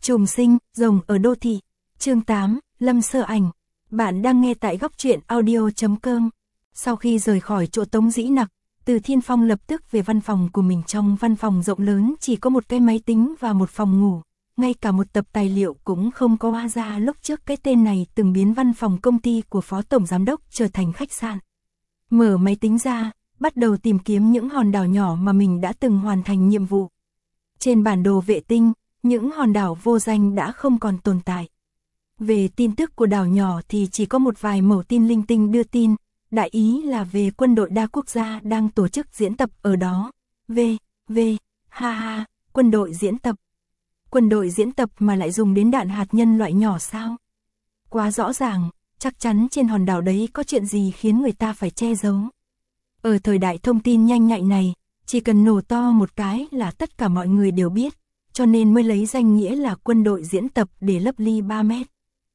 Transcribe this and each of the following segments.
Trùng sinh, rồng ở đô thị. Chương 8, Lâm Sơ Ảnh. Bạn đang nghe tại góc truyện audio.com. Sau khi rời khỏi chỗ Tống Dĩ Nặc, Từ Thiên Phong lập tức về văn phòng của mình. Trong văn phòng rộng lớn chỉ có một cái máy tính và một phòng ngủ, ngay cả một tập tài liệu cũng không có. Hóa ra lúc trước cái tên này từng biến văn phòng công ty của phó tổng giám đốc trở thành khách sạn. Mở máy tính ra, bắt đầu tìm kiếm những hòn đảo nhỏ mà mình đã từng hoàn thành nhiệm vụ. Trên bản đồ vệ tinh, những hòn đảo vô danh đã không còn tồn tại. Về tin tức của đảo nhỏ thì chỉ có một vài mẩu tin linh tinh đưa tin, đại ý là về quân đội đa quốc gia đang tổ chức diễn tập ở đó. Quân đội diễn tập. Quân đội diễn tập mà lại dùng đến đạn hạt nhân loại nhỏ sao? Quá rõ ràng, chắc chắn trên hòn đảo đấy có chuyện gì khiến người ta phải che giấu. Ở thời đại thông tin nhanh nhạy này, chỉ cần nổ to một cái là tất cả mọi người đều biết, cho nên mới lấy danh nghĩa là quân đội diễn tập để lấp ly 3 mét.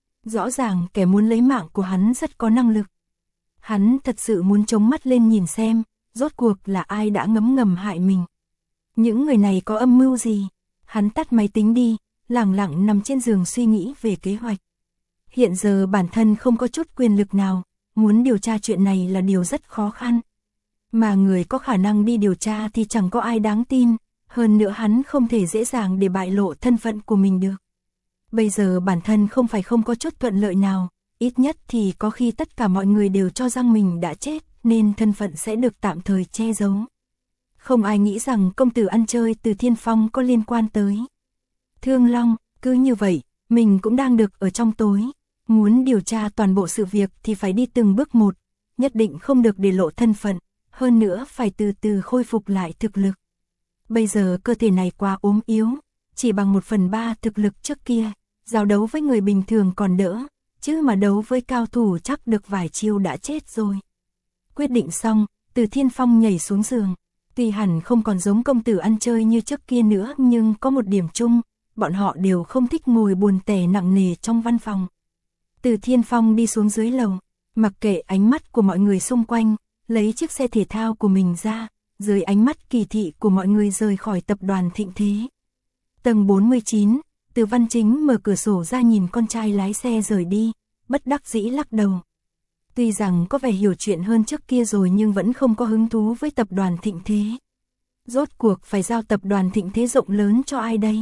Rõ ràng kẻ muốn lấy mạng của hắn rất có năng lực. Hắn thật sự muốn chống mắt lên nhìn xem, rốt cuộc là ai đã ngấm ngầm hại mình. Những người này có âm mưu gì? Hắn tắt máy tính đi, lẳng lặng nằm trên giường suy nghĩ về kế hoạch. Hiện giờ bản thân không có chút quyền lực nào, muốn điều tra chuyện này là điều rất khó khăn. Mà người có khả năng đi điều tra thì chẳng có ai đáng tin, hơn nữa hắn không thể dễ dàng để bại lộ thân phận của mình được. Bây giờ bản thân không phải không có chút thuận lợi nào, ít nhất thì có khi tất cả mọi người đều cho rằng mình đã chết, nên thân phận sẽ được tạm thời che giấu. Không ai nghĩ rằng công tử ăn chơi Từ Thiên Phong có liên quan tới Thương Long. Cứ như vậy, mình cũng đang được ở trong tối. Muốn điều tra toàn bộ sự việc thì phải đi từng bước một, nhất định không được để lộ thân phận, hơn nữa phải từ từ khôi phục lại thực lực. Bây giờ cơ thể này quá ốm yếu, chỉ bằng 1/3 thực lực trước kia, giao đấu với người bình thường còn đỡ, chứ mà đấu với cao thủ chắc được vài chiêu đã chết rồi. Quyết định xong, Từ Thiên Phong nhảy xuống giường. Tuy hẳn không còn giống công tử ăn chơi như trước kia nữa, nhưng có một điểm chung, bọn họ đều không thích ngồi buồn tẻ nặng nề trong văn phòng. Từ Thiên Phong đi xuống dưới lầu, mặc kệ ánh mắt của mọi người xung quanh, lấy chiếc xe thể thao của mình ra, dưới ánh mắt kỳ thị của mọi người rời khỏi tập đoàn Thịnh Thế. Tầng 49, Từ Văn Chính mở cửa sổ ra nhìn con trai lái xe rời đi, bất đắc dĩ lắc đầu. Tuy rằng có vẻ hiểu chuyện hơn trước kia rồi nhưng vẫn không có hứng thú với tập đoàn Thịnh Thế. Rốt cuộc phải giao tập đoàn Thịnh Thế rộng lớn cho ai đây?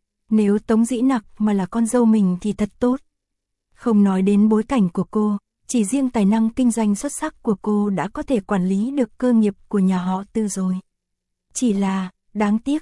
Nếu Tống Dĩ Nặc mà là con dâu mình thì thật tốt. Không nói đến bối cảnh của cô, chỉ riêng tài năng kinh doanh xuất sắc của cô đã có thể quản lý được cơ nghiệp của nhà họ Từ rồi. Chỉ là, đáng tiếc,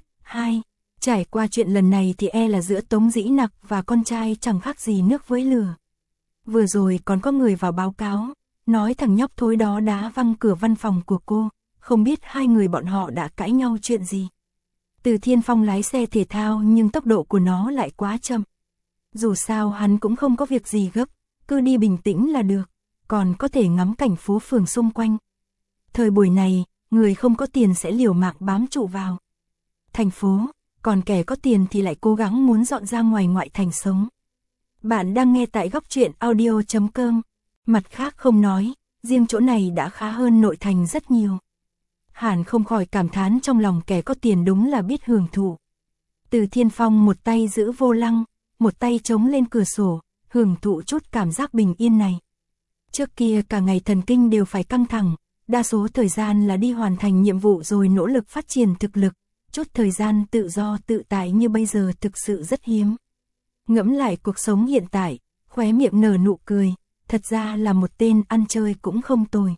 trải qua chuyện lần này thì là giữa Tống Dĩ Nặc và con trai chẳng khác gì nước với lửa. Vừa rồi còn có người vào báo cáo, nói thằng nhóc thối đó đá văng cửa văn phòng của cô, không biết hai người bọn họ đã cãi nhau chuyện gì. Từ Thiên Phong lái xe thể thao nhưng tốc độ của nó lại quá chậm. Dù sao hắn cũng không có việc gì gấp, cứ đi bình tĩnh là được, còn có thể ngắm cảnh phố phường xung quanh. Thời buổi này, người không có tiền sẽ liều mạng bám trụ vào thành phố, còn kẻ có tiền thì lại cố gắng muốn dọn ra ngoài ngoại thành sống. Bạn đang nghe tại góc truyện audio.com. Mặt khác không nói, riêng chỗ này đã khá hơn nội thành rất nhiều. Hàn không khỏi cảm thán trong lòng, kẻ có tiền đúng là biết hưởng thụ. Từ Thiên Phong một tay giữ vô lăng, một tay chống lên cửa sổ, hưởng thụ chút cảm giác bình yên này. Trước kia cả ngày thần kinh đều phải căng thẳng, đa số thời gian là đi hoàn thành nhiệm vụ rồi nỗ lực phát triển thực lực, chút thời gian tự do tự tại như bây giờ thực sự rất hiếm. Ngẫm lại cuộc sống hiện tại, khóe miệng nở nụ cười, thật ra là một tên ăn chơi cũng không tồi.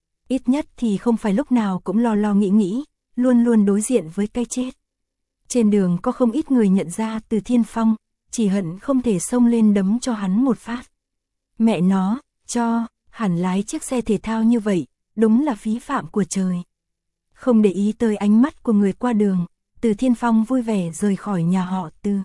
Ít nhất thì không phải lúc nào cũng lo nghĩ, luôn luôn đối diện với cái chết. Trên đường có không ít người nhận ra Từ Thiên Phong, chỉ hận không thể xông lên đấm cho hắn một phát. Mẹ nó, hẳn lái chiếc xe thể thao như vậy, đúng là phí phạm của trời. Không để ý tới ánh mắt của người qua đường, Từ Thiên Phong vui vẻ rời khỏi nhà họ Từ.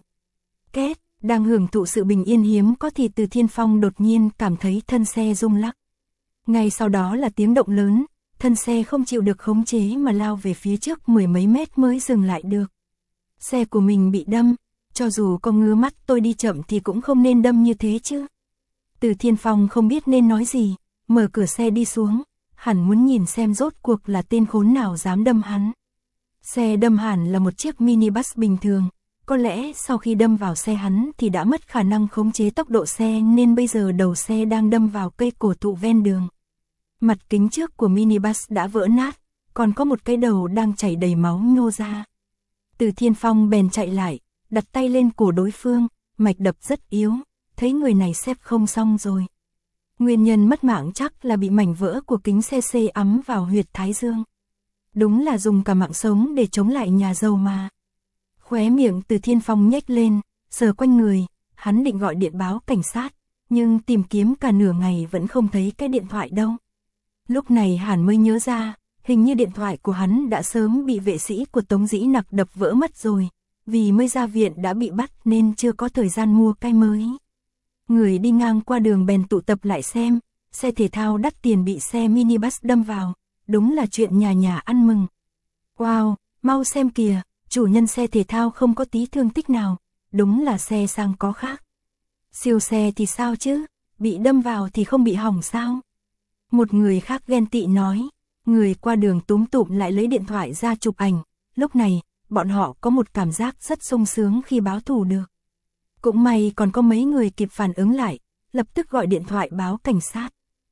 Đang hưởng thụ sự bình yên hiếm có thì Từ Thiên Phong đột nhiên cảm thấy thân xe rung lắc. Ngay sau đó là tiếng động lớn, thân xe không chịu được khống chế mà lao về phía trước 10 mấy mét mới dừng lại được. Xe của mình bị đâm, cho dù có ngứa mắt tôi đi chậm thì cũng không nên đâm như thế chứ. Từ Thiên Phong không biết nên nói gì, mở cửa xe đi xuống, hẳn muốn nhìn xem rốt cuộc là tên khốn nào dám đâm hắn. Xe đâm hẳn là một chiếc minibus bình thường, Có lẽ sau khi đâm vào xe hắn thì đã mất khả năng khống chế tốc độ xe nên bây giờ đầu xe đang đâm vào cây cổ thụ ven đường. Mặt kính trước của minibus đã vỡ nát, còn có một cái đầu đang chảy đầy máu nhô ra. Từ Thiên Phong bèn chạy lại, đặt tay lên cổ đối phương, mạch đập rất yếu, thấy người này xếp không xong rồi. Nguyên nhân mất mạng chắc là bị mảnh vỡ của kính xe ắm vào huyệt thái dương. Đúng là dùng cả mạng sống để chống lại nhà giàu mà. Khóe miệng Từ Thiên Phong nhếch lên, sờ quanh người, hắn định gọi điện báo cảnh sát, nhưng tìm kiếm cả nửa ngày vẫn không thấy cái điện thoại đâu. Lúc này hắn mới nhớ ra, hình như điện thoại của hắn đã sớm bị vệ sĩ của Tống Dĩ Nặc đập vỡ mất rồi, vì mới ra viện đã bị bắt nên chưa có thời gian mua cái mới. Người đi ngang qua đường bèn tụ tập lại xem, xe thể thao đắt tiền bị xe minibus đâm vào, đúng là chuyện nhà nhà ăn mừng. Wow, mau xem kìa, chủ nhân xe thể thao không có tí thương tích nào, đúng là xe sang có khác. Siêu xe thì sao chứ, bị đâm vào thì không bị hỏng sao? Một người khác ghen tị nói, người qua đường túm tụm lại lấy điện thoại ra chụp ảnh, lúc này, bọn họ có một cảm giác rất sung sướng khi báo thù được. Cũng may còn có mấy người kịp phản ứng lại, lập tức gọi điện thoại báo cảnh sát.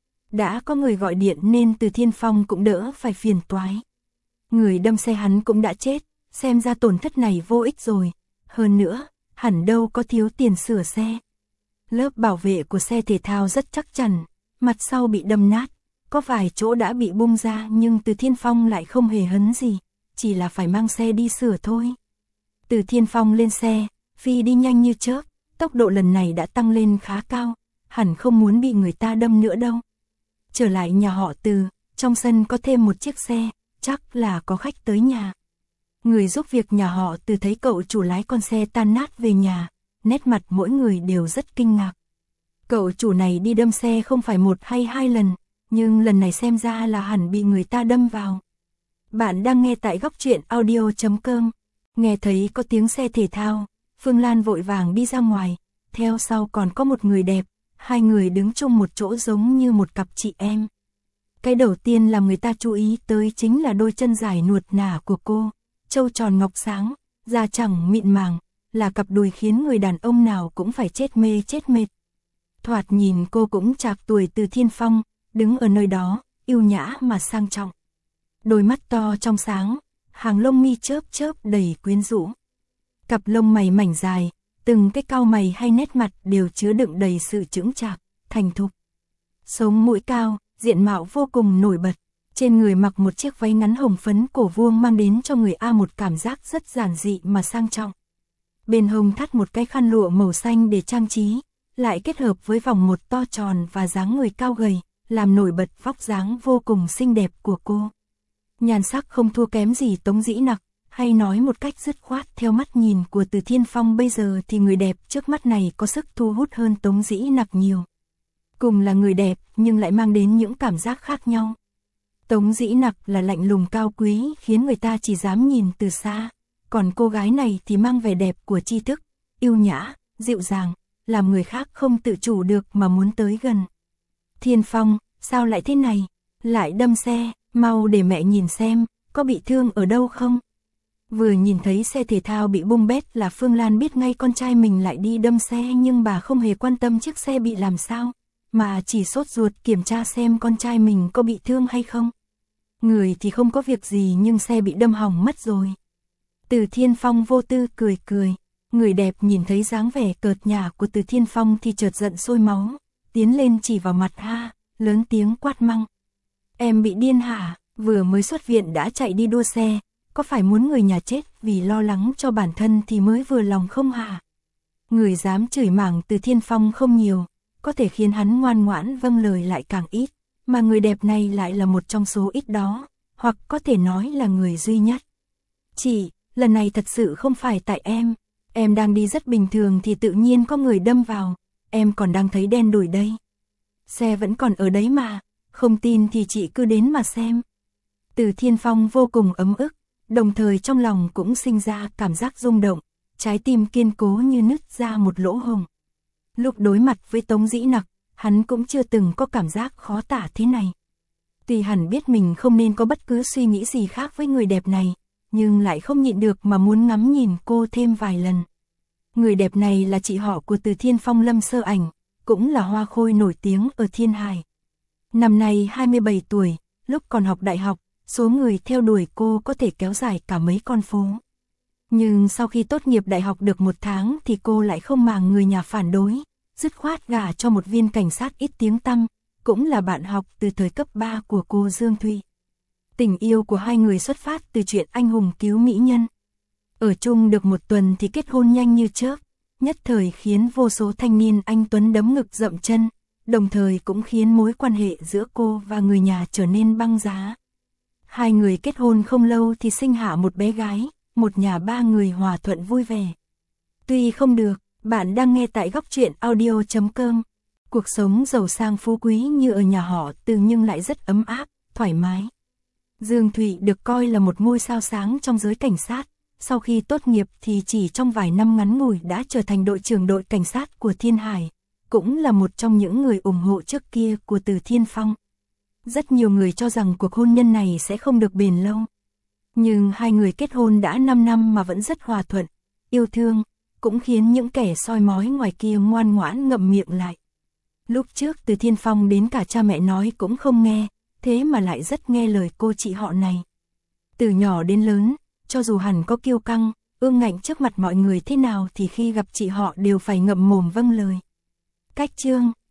Đã có người gọi điện nên Từ Thiên Phong cũng đỡ phải phiền toái. Người đâm xe hắn cũng đã chết, xem ra tổn thất này vô ích rồi. Hơn nữa, hẳn đâu có thiếu tiền sửa xe. Lớp bảo vệ của xe thể thao rất chắc chắn, mặt sau bị đâm nát, có vài chỗ đã bị bung ra nhưng Từ Thiên Phong lại không hề hấn gì, chỉ là phải mang xe đi sửa thôi. Từ Thiên Phong lên xe, phi đi nhanh như chớp, tốc độ lần này đã tăng lên khá cao, hẳn không muốn bị người ta đâm nữa đâu. Trở lại nhà họ Từ, trong sân có thêm một chiếc xe, chắc là có khách tới nhà. Người giúp việc nhà họ Từ thấy cậu chủ lái con xe tan nát về nhà, nét mặt mỗi người đều rất kinh ngạc. Cậu chủ này đi đâm xe không phải một hay hai lần, nhưng lần này xem ra là hẳn bị người ta đâm vào. Bạn đang nghe tại Góc Truyện Audio.com, nghe thấy có tiếng xe thể thao, Phương Lan vội vàng đi ra ngoài, theo sau còn có một người đẹp, hai người đứng chung một chỗ giống như một cặp chị em. Cái đầu tiên làm người ta chú ý tới chính là đôi chân dài nuột nà của cô, trâu tròn ngọc sáng, da chẳng mịn màng, là cặp đùi khiến người đàn ông nào cũng phải chết mê chết mệt. Thoạt nhìn cô cũng trạc tuổi Từ Thiên Phong, đứng ở nơi đó, yêu nhã mà sang trọng. Đôi mắt to trong sáng, hàng lông mi chớp chớp đầy quyến rũ. Cặp lông mày mảnh dài, từng cái cau mày hay nét mặt đều chứa đựng đầy sự chững chạc, thành thục. Sống mũi cao, diện mạo vô cùng nổi bật, trên người mặc một chiếc váy ngắn hồng phấn cổ vuông mang đến cho người một cảm giác rất giản dị mà sang trọng. Bên hông thắt một cái khăn lụa màu xanh để trang trí, lại kết hợp với vòng một to tròn và dáng người cao gầy, làm nổi bật vóc dáng vô cùng xinh đẹp của cô. Nhan sắc không thua kém gì Tống Dĩ Nặc, hay nói một cách dứt khoát theo mắt nhìn của Từ Thiên Phong bây giờ thì người đẹp trước mắt này có sức thu hút hơn Tống Dĩ Nặc nhiều. Cùng là người đẹp nhưng lại mang đến những cảm giác khác nhau. Tống Dĩ Nặc là lạnh lùng cao quý khiến người ta chỉ dám nhìn từ xa, còn cô gái này thì mang vẻ đẹp của tri thức, yêu nhã, dịu dàng, làm người khác không tự chủ được mà muốn tới gần. Thiên Phong, sao lại thế này? Lại đâm xe, mau để mẹ nhìn xem, có bị thương ở đâu không? Vừa nhìn thấy xe thể thao bị bung bét là Phương Lan biết ngay con trai mình lại đi đâm xe, nhưng bà không hề quan tâm chiếc xe bị làm sao, mà chỉ sốt ruột kiểm tra xem con trai mình có bị thương hay không. Người thì không có việc gì nhưng xe bị đâm hỏng mất rồi. Từ Thiên Phong vô tư cười cười, người đẹp nhìn thấy dáng vẻ cợt nhả của Từ Thiên Phong thì chợt giận sôi máu, tiến lên chỉ vào mặt lớn tiếng quát mắng. Em bị điên hả? Vừa mới xuất viện đã chạy đi đua xe, có phải muốn người nhà chết vì lo lắng cho bản thân thì mới vừa lòng không hả? Người dám chửi mảng Từ Thiên Phong không nhiều, có thể khiến hắn ngoan ngoãn vâng lời lại càng ít, mà người đẹp này lại là một trong số ít đó, hoặc có thể nói là người duy nhất. Chị, lần này thật sự không phải tại em đang đi rất bình thường thì tự nhiên có người đâm vào, em còn đang thấy đen đủi đây. Xe vẫn còn ở đấy mà, không tin thì chị cứ đến mà xem. Từ Thiên Phong vô cùng ấm ức, đồng thời trong lòng cũng sinh ra cảm giác rung động, trái tim kiên cố như nứt ra một lỗ hổng. Lúc đối mặt với Tống Dĩ Nặc, hắn cũng chưa từng có cảm giác khó tả thế này. Tuy hẳn biết mình không nên có bất cứ suy nghĩ gì khác với người đẹp này, nhưng lại không nhịn được mà muốn ngắm nhìn cô thêm vài lần. Người đẹp này là chị họ của Từ Thiên Phong Lâm Sơ Ảnh, cũng là hoa khôi nổi tiếng ở Thiên Hải. Năm nay 27 tuổi, lúc còn học đại học, số người theo đuổi cô có thể kéo dài cả mấy con phố. Nhưng sau khi tốt nghiệp đại học được 1 tháng thì cô lại không màng người nhà phản đối, dứt khoát gả cho một viên cảnh sát ít tiếng tăm, cũng là bạn học từ thời cấp 3 của cô Dương Thụy. Tình yêu của hai người xuất phát từ chuyện anh hùng cứu mỹ nhân. Ở chung được 1 tuần thì kết hôn nhanh như chớp, nhất thời khiến vô số thanh niên anh tuấn đấm ngực dậm chân, đồng thời cũng khiến mối quan hệ giữa cô và người nhà trở nên băng giá. Hai người kết hôn không lâu thì sinh hạ một bé gái, một nhà 3 người hòa thuận vui vẻ. Tuy không được, bạn đang nghe tại Góc Truyện Audio.com. Cuộc sống giàu sang phú quý như ở nhà họ Từ nhưng lại rất ấm áp, thoải mái. Dương Thụy được coi là một ngôi sao sáng trong giới cảnh sát. Sau khi tốt nghiệp thì chỉ trong vài năm ngắn ngủi đã trở thành đội trưởng đội cảnh sát của Thiên Hải, cũng là một trong những người ủng hộ trước kia của Từ Thiên Phong. Rất nhiều người cho rằng cuộc hôn nhân này sẽ không được bền lâu. Nhưng hai người kết hôn đã 5 năm mà vẫn rất hòa thuận, yêu thương, cũng khiến những kẻ soi mói ngoài kia ngoan ngoãn ngậm miệng lại. Lúc trước Từ Thiên Phong đến cả cha mẹ nói cũng không nghe, thế mà lại rất nghe lời cô chị họ này. Từ nhỏ đến lớn, cho dù hẳn có kiêu căng, ương ngạnh trước mặt mọi người thế nào thì khi gặp chị họ đều phải ngậm mồm vâng lời. Cách chương